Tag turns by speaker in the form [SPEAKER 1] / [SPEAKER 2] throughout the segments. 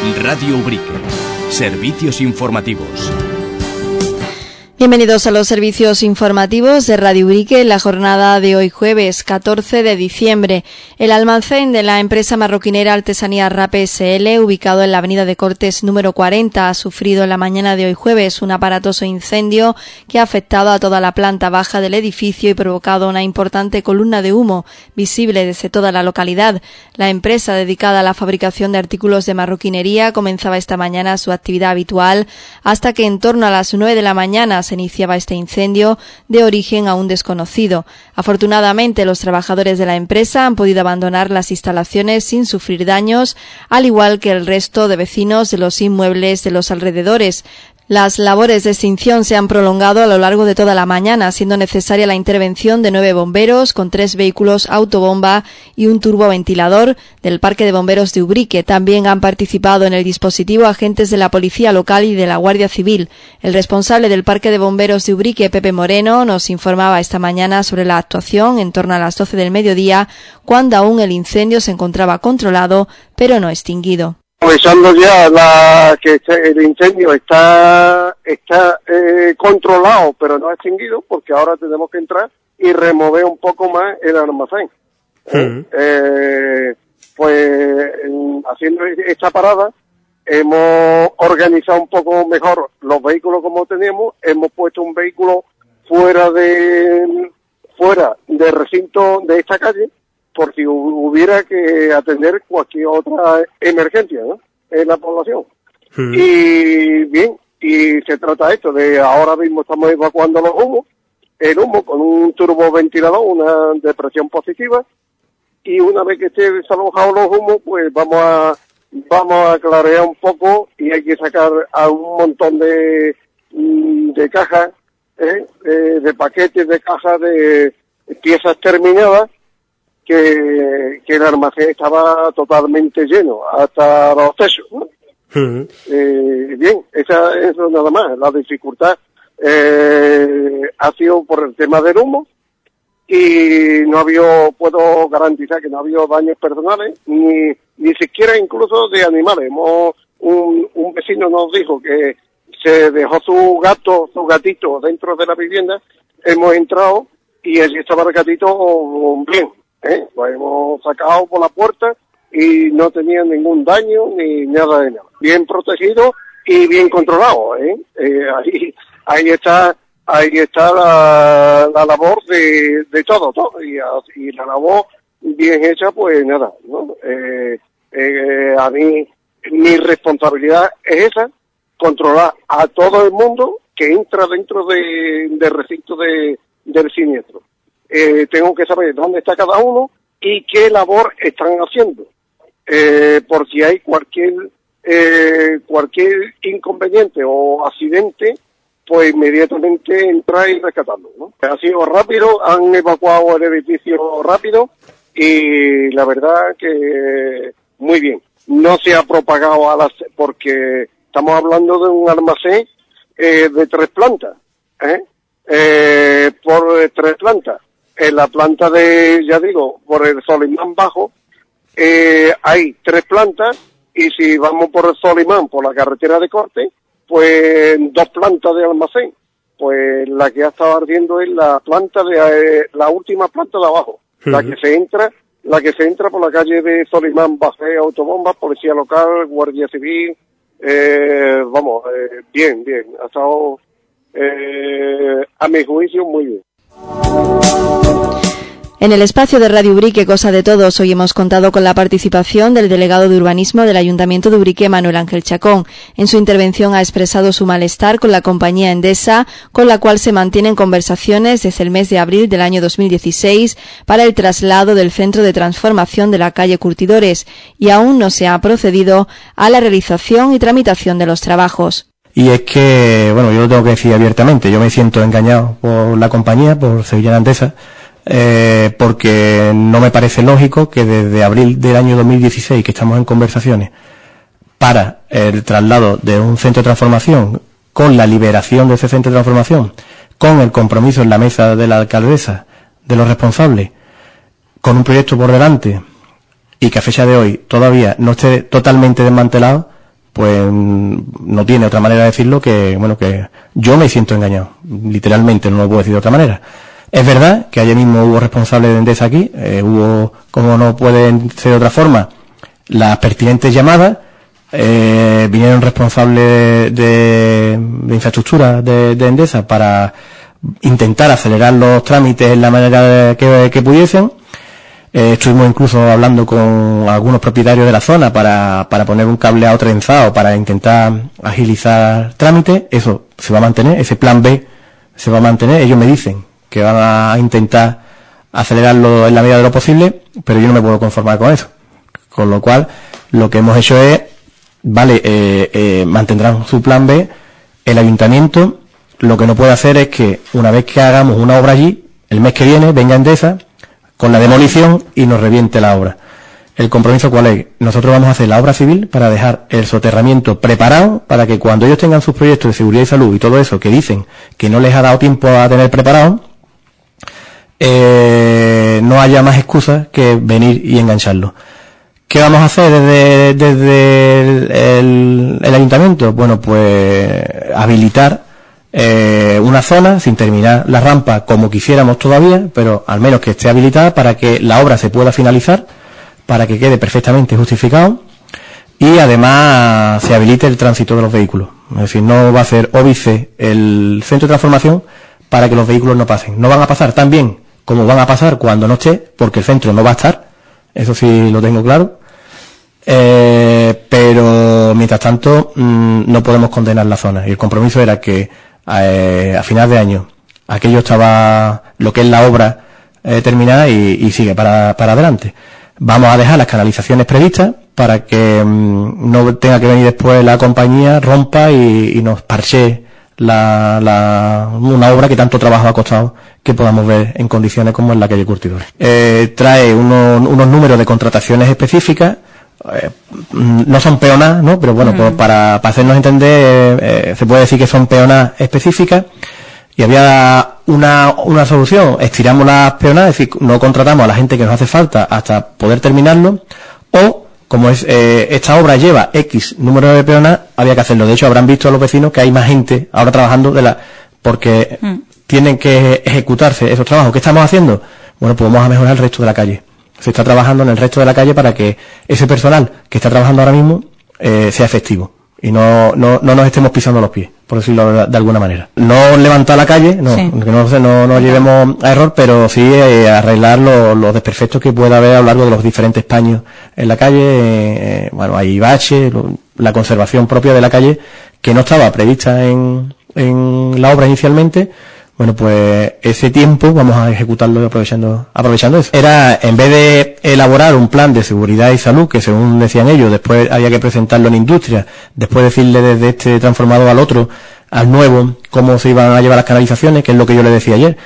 [SPEAKER 1] Radio Ubrique. Servicios informativos.
[SPEAKER 2] Bienvenidos a los servicios informativos de Radio Ubrique en la jornada de hoy jueves 14 de diciembre. El almacén de la empresa marroquinera Artesanía Rape SL, ubicado en la avenida de Cortes número 40, ha sufrido en la mañana de hoy jueves un aparatoso incendio que ha afectado a toda la planta baja del edificio y provocado una importante columna de humo visible desde toda la localidad. La empresa dedicada a la fabricación de artículos de marroquinería comenzaba esta mañana su actividad habitual hasta que en torno a las 9 de la mañana se iniciaba este incendio de origen aún desconocido. Afortunadamente, los trabajadores de la empresa han podido abandonar las instalaciones sin sufrir daños, al igual que el resto de vecinos de los inmuebles de los alrededores. Las labores de extinción se han prolongado a lo largo de toda la mañana, siendo necesaria la intervención de 9 bomberos con 3 vehículos autobomba y un turboventilador del Parque de Bomberos de Ubrique. También han participado en el dispositivo agentes de la Policía Local y de la Guardia Civil. El responsable del Parque de Bomberos de Ubrique, Pepe Moreno, nos informaba esta mañana sobre la actuación en torno a las 12 del mediodía, cuando aún el incendio se encontraba controlado, pero no extinguido.
[SPEAKER 3] Aprovechando ya que el incendio está controlado, pero no extinguido, porque ahora tenemos que entrar y remover un poco más el almacén. Pues haciendo esta parada hemos organizado un poco mejor los vehículos como teníamos, hemos puesto un vehículo fuera de recinto de esta calle, por si hubiera que atender cualquier otra emergencia, ¿no?, en la población. Y bien, y se trata esto de ahora mismo estamos evacuando el humo con un turboventilador, una depresión positiva, y una vez que esté desalojados los humos, pues vamos a clarear un poco y hay que sacar a un montón de cajas, de paquetes de cajas de piezas terminadas, que el almacén estaba totalmente lleno, hasta los techos, ¿no? Bien, eso nada más. La dificultad ha sido por el tema del humo y puedo garantizar que no ha habido daños personales, ni siquiera incluso de animales. Un vecino nos dijo que se dejó su gatito dentro de la vivienda, hemos entrado y allí estaba el gatito bien. Lo hemos sacado por la puerta y no tenía ningún daño ni nada de nada. Bien protegido y bien controlado. Ahí está la labor de todo. Y la labor bien hecha, pues nada, ¿no? A mí, mi responsabilidad es esa, controlar a todo el mundo que entra dentro del recinto del siniestro. Tengo que saber dónde está cada uno y qué labor están haciendo, por si hay cualquier inconveniente o accidente, pues inmediatamente entrar y rescatarlo, ¿no? Ha sido rápido, han evacuado el edificio rápido y la verdad que muy bien. No se ha propagado porque estamos hablando de un almacén de 3 plantas, por 3 plantas. En la planta por el Solimán bajo, hay 3 plantas, y si vamos por el Solimán, por la carretera de Corte, pues 2 plantas de almacén. Pues la que ha estado ardiendo es la última planta de abajo, la que se entra por la calle de Solimán, Bajé, Autobomba, Policía Local, Guardia Civil, bien, ha estado, a mi juicio, muy bien.
[SPEAKER 2] En el espacio de Radio Ubrique, Cosa de Todos, hoy hemos contado con la participación del delegado de urbanismo del Ayuntamiento de Ubrique, Manuel Ángel Chacón. En su intervención ha expresado su malestar con la compañía Endesa, con la cual se mantienen conversaciones desde el mes de abril del año 2016 para el traslado del centro de transformación de la calle Curtidores, y aún no se ha procedido a la realización y tramitación de los trabajos.
[SPEAKER 4] Y es que, yo lo tengo que decir abiertamente, yo me siento engañado por la compañía, por Sevillana Endesa, porque no me parece lógico que desde abril del año 2016, que estamos en conversaciones para el traslado de un centro de transformación, con la liberación de ese centro de transformación, con el compromiso en la mesa de la alcaldesa, de los responsables, con un proyecto por delante, y que a fecha de hoy todavía no esté totalmente desmantelado, pues no tiene otra manera de decirlo que, bueno, que yo me siento engañado. Literalmente, no lo puedo decir de otra manera. Es verdad que ayer mismo hubo responsables de Endesa aquí, hubo, como no pueden ser de otra forma, las pertinentes llamadas, vinieron responsables de infraestructura de Endesa para intentar acelerar los trámites en la manera que pudiesen. Estuvimos incluso hablando con algunos propietarios de la zona para poner un cableado trenzado para intentar agilizar trámites. Eso se va a mantener, ese plan B se va a mantener. Ellos me dicen que van a intentar acelerarlo en la medida de lo posible, pero yo no me puedo conformar con eso. Con lo cual, lo que hemos hecho es, mantendrán su plan B. El ayuntamiento lo que no puede hacer es que una vez que hagamos una obra allí, el mes que viene venga Endesa con la demolición y nos reviente la obra. ¿El compromiso cuál es? Nosotros vamos a hacer la obra civil para dejar el soterramiento preparado para que cuando ellos tengan sus proyectos de seguridad y salud y todo eso que dicen que no les ha dado tiempo a tener preparado, no haya más excusas que venir y engancharlo. ¿Qué vamos a hacer desde el ayuntamiento? Bueno, pues habilitar una zona sin terminar la rampa como quisiéramos todavía, pero al menos que esté habilitada para que la obra se pueda finalizar, para que quede perfectamente justificado y además se habilite el tránsito de los vehículos. Es decir, no va a ser óbice el centro de transformación para que los vehículos no pasen. No van a pasar tan bien como van a pasar cuando no esté, porque el centro no va a estar, eso sí lo tengo claro, pero mientras tanto no podemos condenar la zona y el compromiso era que a final de año aquello estaba, lo que es la obra terminada y sigue para adelante. Vamos a dejar las canalizaciones previstas para que no tenga que venir después la compañía, rompa y nos parche una obra que tanto trabajo ha costado que podamos ver en condiciones como en la calle Curtidores. Trae unos números de contrataciones específicas, no son peonas, ¿no? Pero bueno, pues para hacernos entender, se puede decir que son peonas específicas y había una solución: estiramos las peonas, es decir, no contratamos a la gente que nos hace falta hasta poder terminarlo, o como esta obra lleva X número de peonas, había que hacerlo. De hecho, habrán visto a los vecinos que hay más gente ahora trabajando porque tienen que ejecutarse esos trabajos. ¿Qué estamos haciendo? Bueno, pues vamos a mejorar el resto de la calle. Se está trabajando en el resto de la calle para que ese personal que está trabajando ahora mismo sea efectivo y no nos estemos pisando los pies, por decirlo de alguna manera. No levantar la calle, que no llevemos a error, pero sí arreglar los desperfectos que pueda haber a lo largo de los diferentes paños en la calle. Bueno, hay baches, la conservación propia de la calle que no estaba prevista en la obra inicialmente. Bueno, pues ese tiempo vamos a ejecutarlo aprovechando eso. Era, en vez de elaborar un plan de seguridad y salud, que según decían ellos, después había que presentarlo en industria, después decirle desde este transformador al otro, al nuevo, cómo se iban a llevar las canalizaciones, que es lo que yo le decía ayer.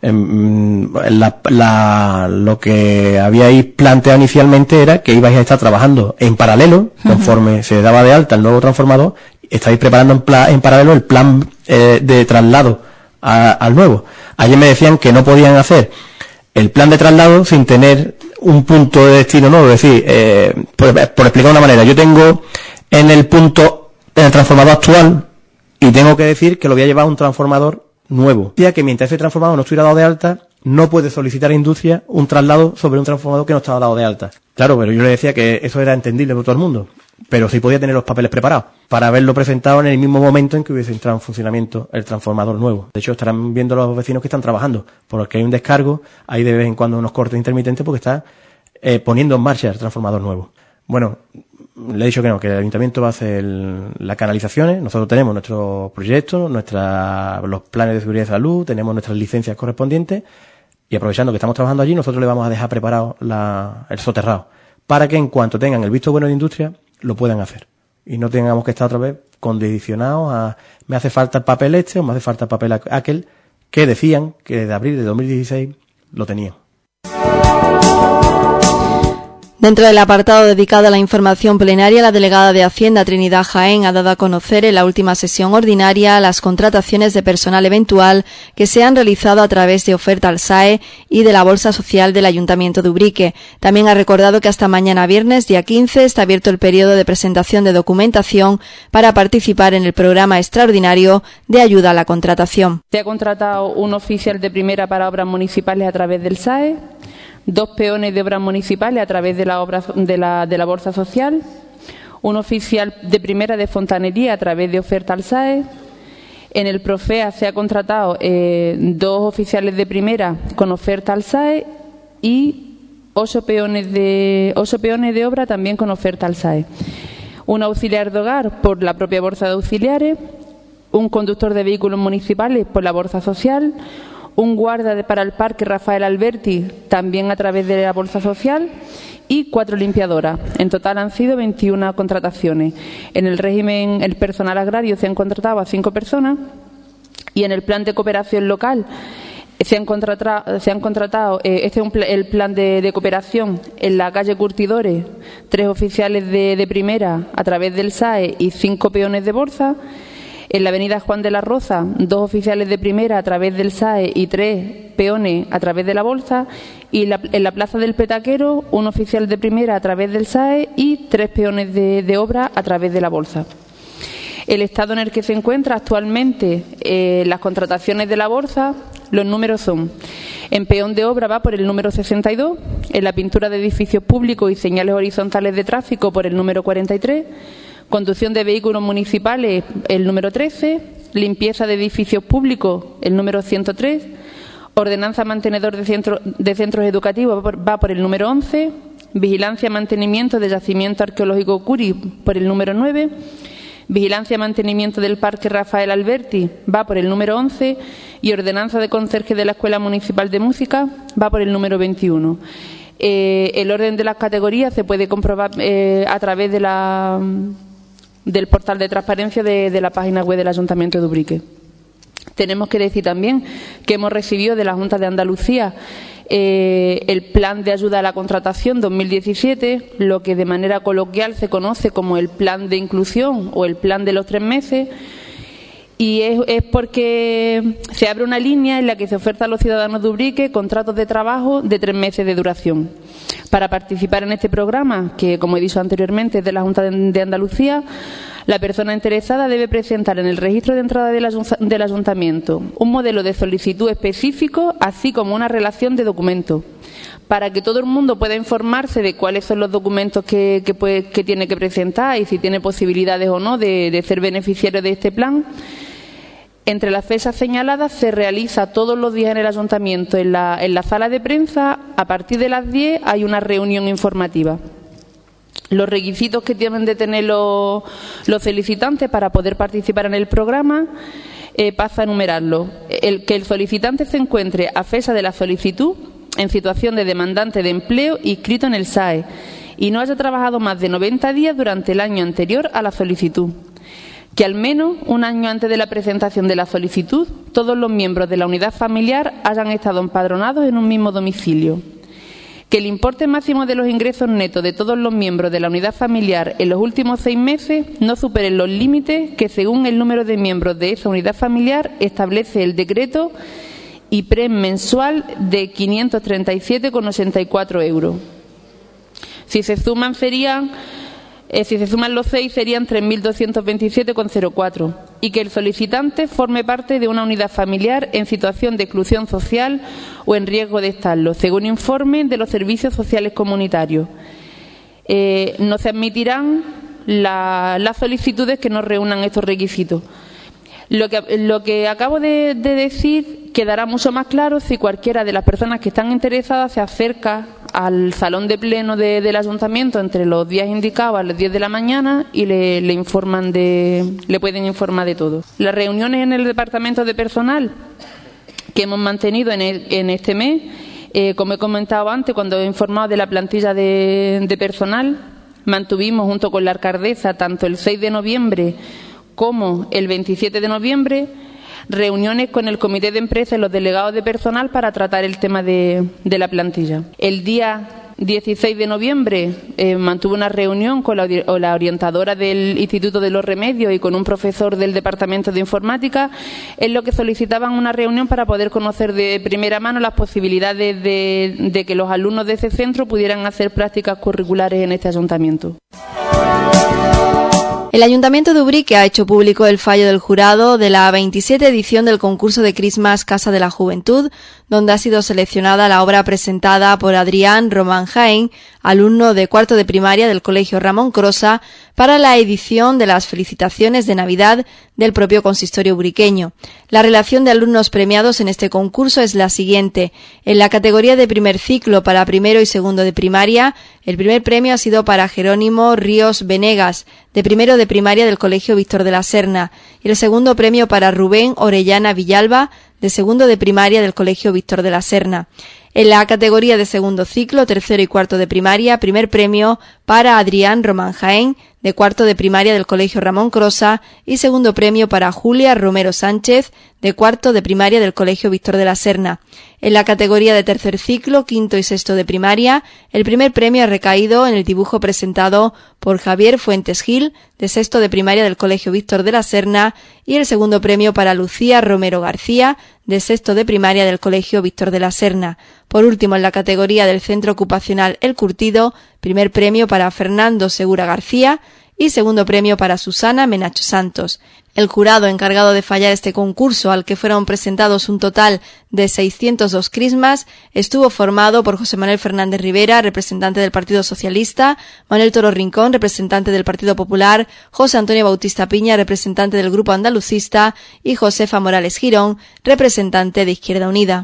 [SPEAKER 4] Lo que habíais planteado inicialmente era que ibais a estar trabajando en paralelo, conforme se daba de alta el nuevo transformador, estáis preparando en paralelo el plan de traslado al nuevo. Ayer me decían que no podían hacer el plan de traslado sin tener un punto de destino nuevo. Es decir, por explicar una manera, yo tengo en el transformador actual y tengo que decir que lo voy a llevar a un transformador nuevo. Ya que mientras ese transformador no estuviera dado de alta, no puede solicitar a industria un traslado sobre un transformador que no estaba dado de alta. Claro, pero yo le decía que eso era entendible por todo el mundo, pero sí podía tener los papeles preparados para haberlo presentado en el mismo momento en que hubiese entrado en funcionamiento el transformador nuevo. De hecho, estarán viendo los vecinos que están trabajando, porque hay un descargo, hay de vez en cuando unos cortes intermitentes porque está poniendo en marcha el transformador nuevo. Bueno, le he dicho que no, que el ayuntamiento va a hacer las canalizaciones. Nosotros tenemos nuestros proyectos, los planes de seguridad y salud, tenemos nuestras licencias correspondientes y aprovechando que estamos trabajando allí, nosotros le vamos a dejar preparado el soterrado para que en cuanto tengan el visto bueno de industria lo puedan hacer y no tengamos que estar otra vez condicionados a me hace falta el papel o me hace falta el papel aquel, que decían que desde abril de 2016 lo tenían.
[SPEAKER 2] Dentro del apartado dedicado a la información plenaria, la delegada de Hacienda Trinidad Jaén ha dado a conocer en la última sesión ordinaria las contrataciones de personal eventual que se han realizado a través de oferta al SAE y de la Bolsa Social del Ayuntamiento de Ubrique. También ha recordado que hasta mañana viernes, día 15, está abierto el periodo de presentación de documentación para participar en el programa extraordinario de ayuda a la contratación.
[SPEAKER 5] Se ha contratado un oficial de primera para obras municipales a través del SAE, 2 peones de obras municipales a través de la Bolsa Social, un oficial de primera de fontanería a través de oferta al SAE. En el Profea se ha contratado 2 oficiales de primera con oferta al SAE y 8 peones de obra también con oferta al SAE. Un auxiliar de hogar por la propia Bolsa de Auxiliares, un conductor de vehículos municipales por la Bolsa Social, un guarda para el Parque Rafael Alberti, también a través de la Bolsa Social, y 4 limpiadoras. En total han sido 21 contrataciones. En el régimen, el personal agrario se han contratado a 5 personas y en el plan de cooperación local se han contratado este es el plan de cooperación en la calle Curtidores, 3 oficiales de primera a través del SAE y 5 peones de bolsa. En la avenida Juan de la Roza, 2 oficiales de primera a través del SAE y 3 peones a través de la bolsa. Y en la plaza del Petaquero, 1 oficial de primera a través del SAE y 3 peones de obra a través de la bolsa. El estado en el que se encuentra actualmente las contrataciones de la bolsa, los números son: en peón de obra va por el número 62, en la pintura de edificios públicos y señales horizontales de tráfico por el número 43, conducción de vehículos municipales, el número 13, limpieza de edificios públicos, el número 103, ordenanza mantenedor de centros educativos va por el número 11, vigilancia y mantenimiento de yacimiento arqueológico Curi por el número 9, vigilancia y mantenimiento del Parque Rafael Alberti va por el número 11 y ordenanza de conserje de la Escuela Municipal de Música va por el número 21. El orden de las categorías se puede comprobar a través del portal de transparencia de la página web del Ayuntamiento de Ubrique. Tenemos que decir también que hemos recibido de la Junta de Andalucía el Plan de Ayuda a la Contratación 2017, lo que de manera coloquial se conoce como el Plan de Inclusión o el Plan de los 3 meses, y es porque se abre una línea en la que se oferta a los ciudadanos de Ubrique contratos de trabajo de 3 meses de duración. Para participar en este programa, que como he dicho anteriormente es de la Junta de Andalucía, la persona interesada debe presentar en el registro de entrada del Ayuntamiento un modelo de solicitud específico, así como una relación de documentos, para que todo el mundo pueda informarse de cuáles son los documentos que tiene que presentar y si tiene posibilidades o no de ser beneficiario de este plan. Entre las fechas señaladas se realiza todos los días en el Ayuntamiento, en la sala de prensa, a partir de las 10 hay una reunión informativa. Los requisitos que tienen de tener los solicitantes para poder participar en el programa pasa a enumerarlos. Que el solicitante se encuentre a fecha de la solicitud en situación de demandante de empleo inscrito en el SAE y no haya trabajado más de 90 días durante el año anterior a la solicitud. Que al menos un año antes de la presentación de la solicitud todos los miembros de la unidad familiar hayan estado empadronados en un mismo domicilio. Que el importe máximo de los ingresos netos de todos los miembros de la unidad familiar en los últimos 6 meses no superen los límites que, según el número de miembros de esa unidad familiar, establece el decreto IPREM mensual de 537,84 euros. Si se suman los 6 serían 3.227,04, y que el solicitante forme parte de una unidad familiar en situación de exclusión social o en riesgo de estarlo, según informe de los servicios sociales comunitarios. No se admitirán las solicitudes que no reúnan estos requisitos. Lo que acabo de decir quedará mucho más claro si cualquiera de las personas que están interesadas se acerca al salón de pleno del Ayuntamiento entre los días indicados a las 10 de la mañana y le pueden informar de todo. Las reuniones en el Departamento de Personal que hemos mantenido en este mes, como he comentado antes cuando he informado de la plantilla de personal, mantuvimos junto con la alcaldesa tanto el 6 de noviembre como el 27 de noviembre reuniones con el comité de empresa y los delegados de personal para tratar el tema de la plantilla. El día 16 de noviembre mantuve una reunión con la orientadora del Instituto de los Remedios y con un profesor del Departamento de Informática, en lo que solicitaban una reunión para poder conocer de primera mano las posibilidades de que los alumnos de ese centro pudieran hacer prácticas curriculares en este ayuntamiento.
[SPEAKER 2] El Ayuntamiento de Ubrique ha hecho público el fallo del jurado de la 27 edición del concurso de Christmas Casa de la Juventud, donde ha sido seleccionada la obra presentada por Adrián Román Jaén, alumno de cuarto de primaria del Colegio Ramón Crosa, para la edición de las felicitaciones de Navidad del propio consistorio ubriqueño. La relación de alumnos premiados en este concurso es la siguiente. En la categoría de primer ciclo para primero y segundo de primaria, el primer premio ha sido para Jerónimo Ríos Venegas, de primero de primaria del Colegio Víctor de la Serna, y el segundo premio para Rubén Orellana Villalba, de segundo de primaria del Colegio Víctor de la Serna. En la categoría de segundo ciclo, tercero y cuarto de primaria, primer premio para Adrián Román Jaén, de cuarto de primaria del Colegio Ramón Crosa, y segundo premio para Julia Romero Sánchez, de cuarto de primaria del Colegio Víctor de la Serna. En la categoría de tercer ciclo, quinto y sexto de primaria, el primer premio ha recaído en el dibujo presentado por Javier Fuentes Gil, de sexto de primaria del Colegio Víctor de la Serna, y el segundo premio para Lucía Romero García, de sexto de primaria del Colegio Víctor de la Serna. Por último, en la categoría del Centro Ocupacional El Curtido, primer premio para Fernando Segura García y segundo premio para Susana Menacho Santos. El jurado encargado de fallar este concurso, al que fueron presentados un total de 602 crismas, estuvo formado por José Manuel Fernández Rivera, representante del Partido Socialista, Manuel Toro Rincón, representante del Partido Popular, José Antonio Bautista Piña, representante del Grupo Andalucista, y Josefa Morales Girón, representante de Izquierda Unida.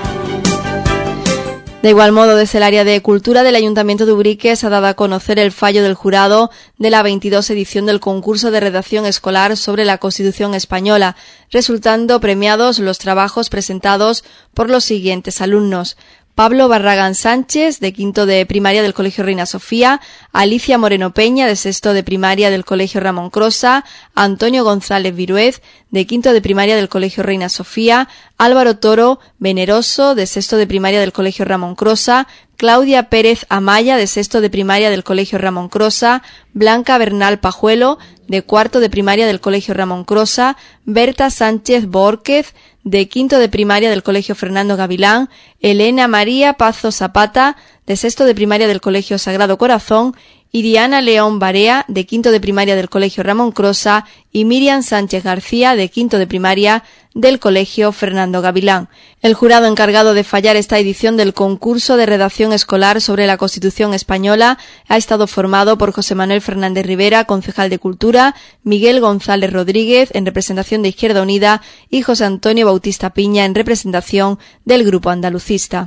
[SPEAKER 2] De igual modo, desde el área de Cultura del Ayuntamiento de Ubrique se ha dado a conocer el fallo del jurado de la 22 edición del concurso de redacción escolar sobre la Constitución española, resultando premiados los trabajos presentados por los siguientes alumnos: Pablo Barragán Sánchez, de quinto de primaria del Colegio Reina Sofía, Alicia Moreno Peña, de sexto de primaria del Colegio Ramón Crosa, Antonio González Viruez, de quinto de primaria del Colegio Reina Sofía, Álvaro Toro Veneroso, de sexto de primaria del Colegio Ramón Crosa, Claudia Pérez Amaya, de sexto de primaria del Colegio Ramón Crosa, Blanca Bernal Pajuelo, de cuarto de primaria del Colegio Ramón Crosa, Berta Sánchez Bórquez, de quinto de primaria del Colegio Fernando Gavilán, Elena María Pazo Zapata, de sexto de primaria del Colegio Sagrado Corazón, y Diana León Barea, de quinto de primaria del Colegio Ramón Crosa, y Miriam Sánchez García, de quinto de primaria del Colegio Fernando Gavilán. El jurado encargado de fallar esta edición del concurso de redacción escolar sobre la Constitución española ha estado formado por José Manuel Fernández Rivera, concejal de Cultura, Miguel González Rodríguez, en representación de Izquierda Unida, y José Antonio Bautista Piña, en representación del Grupo Andalucista.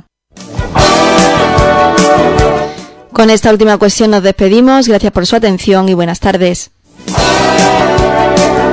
[SPEAKER 2] Con esta última cuestión nos despedimos. Gracias por su atención y buenas tardes.